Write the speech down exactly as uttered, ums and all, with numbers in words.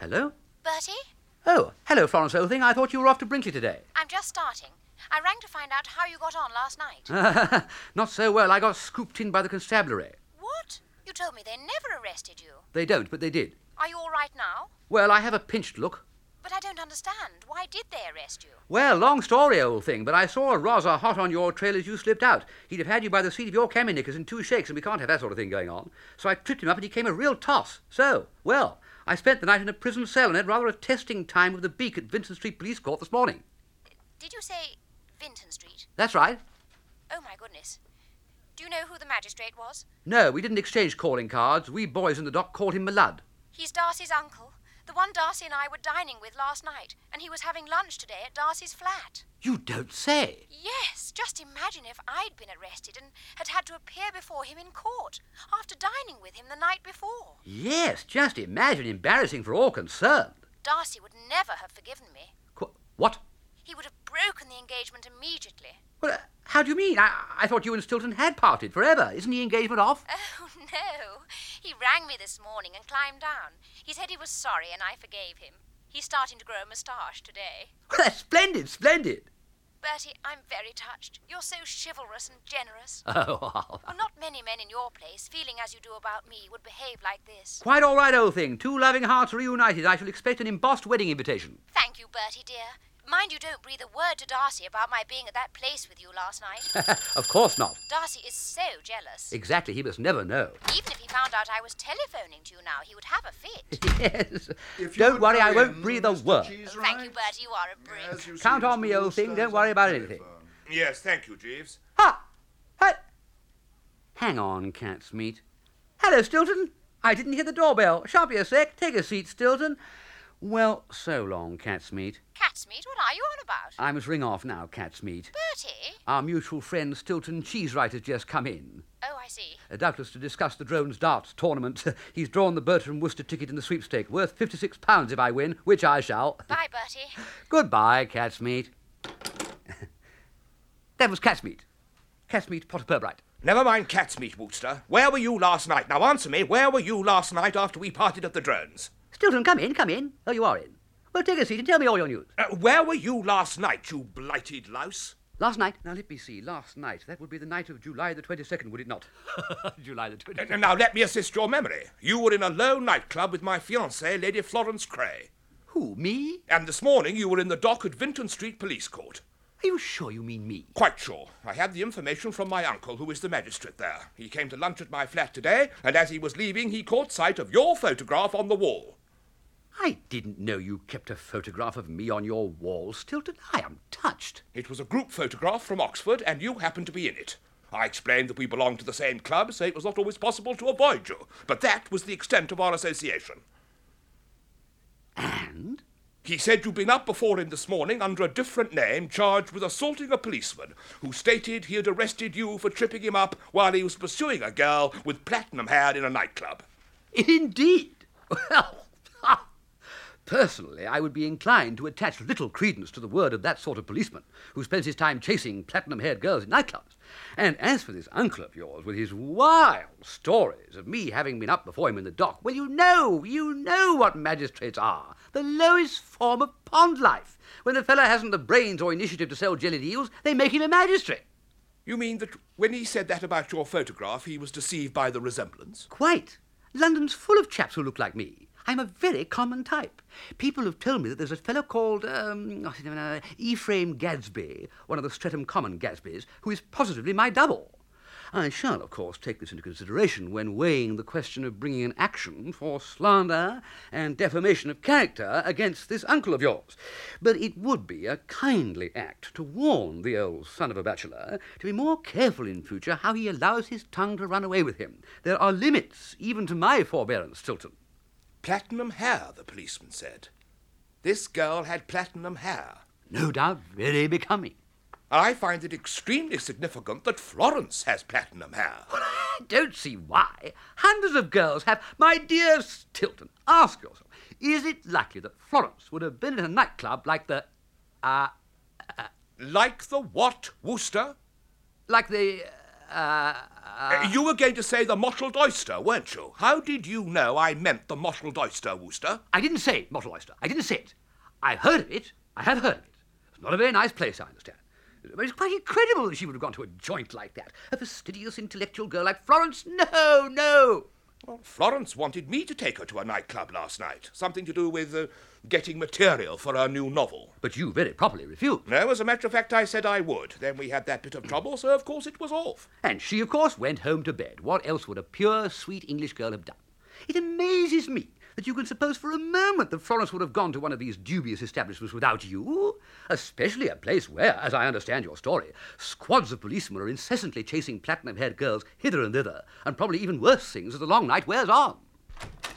Hello? Bertie? Oh, hello, Florence Oldthing. I thought you were off to Brinkley today. I'm just starting. I rang to find out how you got on last night. Not so well. I got scooped in by the constabulary. What? You told me they never arrested you. They don't, but they did. Are you all right now? Well, I have a pinched look. But I don't understand. Why did they arrest you? Well, long story, old thing, but I saw a Rosa hot on your trail as you slipped out. He'd have had you by the seat of your cami knickers in two shakes, and we can't have that sort of thing going on. So I tripped him up, and he came a real toss. So, well, I spent the night in a prison cell and had rather a testing time with the beak at Vincent Street Police Court this morning. Did you say Vinton Street? That's right. Oh, my goodness. Do you know who the magistrate was? No, we didn't exchange calling cards. We boys in the dock called him Malud. He's Darcy's uncle. The one Darcy and I were dining with last night, and he was having lunch today at Darcy's flat. You don't say. Yes, just imagine if I'd been arrested and had had to appear before him in court after dining with him the night before. Yes, just imagine. Embarrassing for all concerned. Darcy would never have forgiven me. Qu- what? He would have broken the engagement immediately. Well, uh, how do you mean? I, I thought you and Stilton had parted forever. Isn't the engagement off? Oh, no. He rang me this morning and climbed down. He said he was sorry and I forgave him. He's starting to grow a moustache today. Well, that's splendid, splendid. Bertie, I'm very touched. You're so chivalrous and generous. Oh, well. Oh, not many men in your place, feeling as you do about me, would behave like this. Quite all right, old thing. Two loving hearts reunited. I shall expect an embossed wedding invitation. Thank you, Bertie, dear. Mind you don't breathe a word to Darcy about my being at that place with you last night. Of course not. Darcy is so jealous. Exactly. He must never know. Even if he found out I was telephoning to you now, he would have a fit. Yes. If you Don't would worry, go I won't in, breathe a Mister word. Cheesewright. Thank you, Bertie, you are a brick. As you Count see, on me, Mister old thing. Woolston's Don't worry on about the anything. telephone. Yes, thank you, Jeeves. Ha! Ha! Hang on, cat's meat. Hello, Stilton. I didn't hear the doorbell. Shan't be a sec. Take a seat, Stilton. Well, so long, cat's meat. Cat's meat, what are you on about? I must ring off now, cat's meat. Bertie? Our mutual friend Stilton Cheesewright has just come in. Oh, I see. Uh, doubtless to discuss the drones darts tournament. He's drawn the Bertram Worcester ticket in the sweepstake, worth fifty-six pounds if I win, which I shall. Bye, Bertie. Goodbye, cat's meat. That was cat's meat. Cat's meat, Potter Purbright. Never mind cat's meat, Wooster. Where were you last night? Now answer me. Where were you last night after we parted at the drones? Stilton, come in, come in. Oh, you are in. Well, take a seat and tell me all your news. Uh, where were you last night, you blighted louse? Last night? Now, let me see. Last night. That would be the night of July the twenty-second, would it not? July the Uh, twenty-second. now let me assist your memory. You were in a low nightclub with my fiancée, Lady Florence Cray. Who, me? And this morning you were in the dock at Vinton Street Police Court. Are you sure you mean me? Quite sure. I had the information from my uncle, who is the magistrate there. He came to lunch at my flat today, and as he was leaving, he caught sight of your photograph on the wall. I didn't know you kept a photograph of me on your wall, Stilton. I am touched. It was a group photograph from Oxford, and you happened to be in it. I explained that we belonged to the same club, so it was not always possible to avoid you. But that was the extent of our association. And? He said you'd been up before him this morning under a different name, charged with assaulting a policeman, who stated he had arrested you for tripping him up while he was pursuing a girl with platinum hair in a nightclub. Indeed. Well, ha! Personally, I would be inclined to attach little credence to the word of that sort of policeman who spends his time chasing platinum-haired girls in nightclubs. And as for this uncle of yours with his wild stories of me having been up before him in the dock, well, you know, you know what magistrates are. The lowest form of pond life. When the fellow hasn't the brains or initiative to sell jellied eels, they make him a magistrate. You mean that when he said that about your photograph, he was deceived by the resemblance? Quite. London's full of chaps who look like me. I'm a very common type. People have told me that there's a fellow called um, Ephraim Gadsby, one of the Streatham Common Gadsbys, who is positively my double. I shall, of course, take this into consideration when weighing the question of bringing an action for slander and defamation of character against this uncle of yours. But it would be a kindly act to warn the old son of a bachelor to be more careful in future how he allows his tongue to run away with him. There are limits even to my forbearance, Stilton. Platinum hair, the policeman said. This girl had platinum hair. No doubt very becoming. I find it extremely significant that Florence has platinum hair. Well, I don't see why. Hundreds of girls have. My dear Stilton, ask yourself, is it likely that Florence would have been in a nightclub like the... Uh, Like the what, Wooster? like the... uh, Uh, you were going to say the mottled oyster, weren't you? How did you know I meant the mottled oyster, Wooster? I didn't say mottled oyster. I didn't say it. I heard of it. I have heard of it. It's not a very nice place, I understand. But it's quite incredible that she would have gone to a joint like that. A fastidious, intellectual girl like Florence. No, no. Well, Florence wanted me to take her to a nightclub last night. Something to do with uh, getting material for her new novel. But you very properly refused. No, as a matter of fact, I said I would. Then we had that bit of trouble, so of course it was off. And she, of course, went home to bed. What else would a pure, sweet English girl have done? It amazes me that you can suppose for a moment that Florence would have gone to one of these dubious establishments without you, especially a place where, as I understand your story, squads of policemen are incessantly chasing platinum-haired girls hither and thither, and probably even worse things as the long night wears on.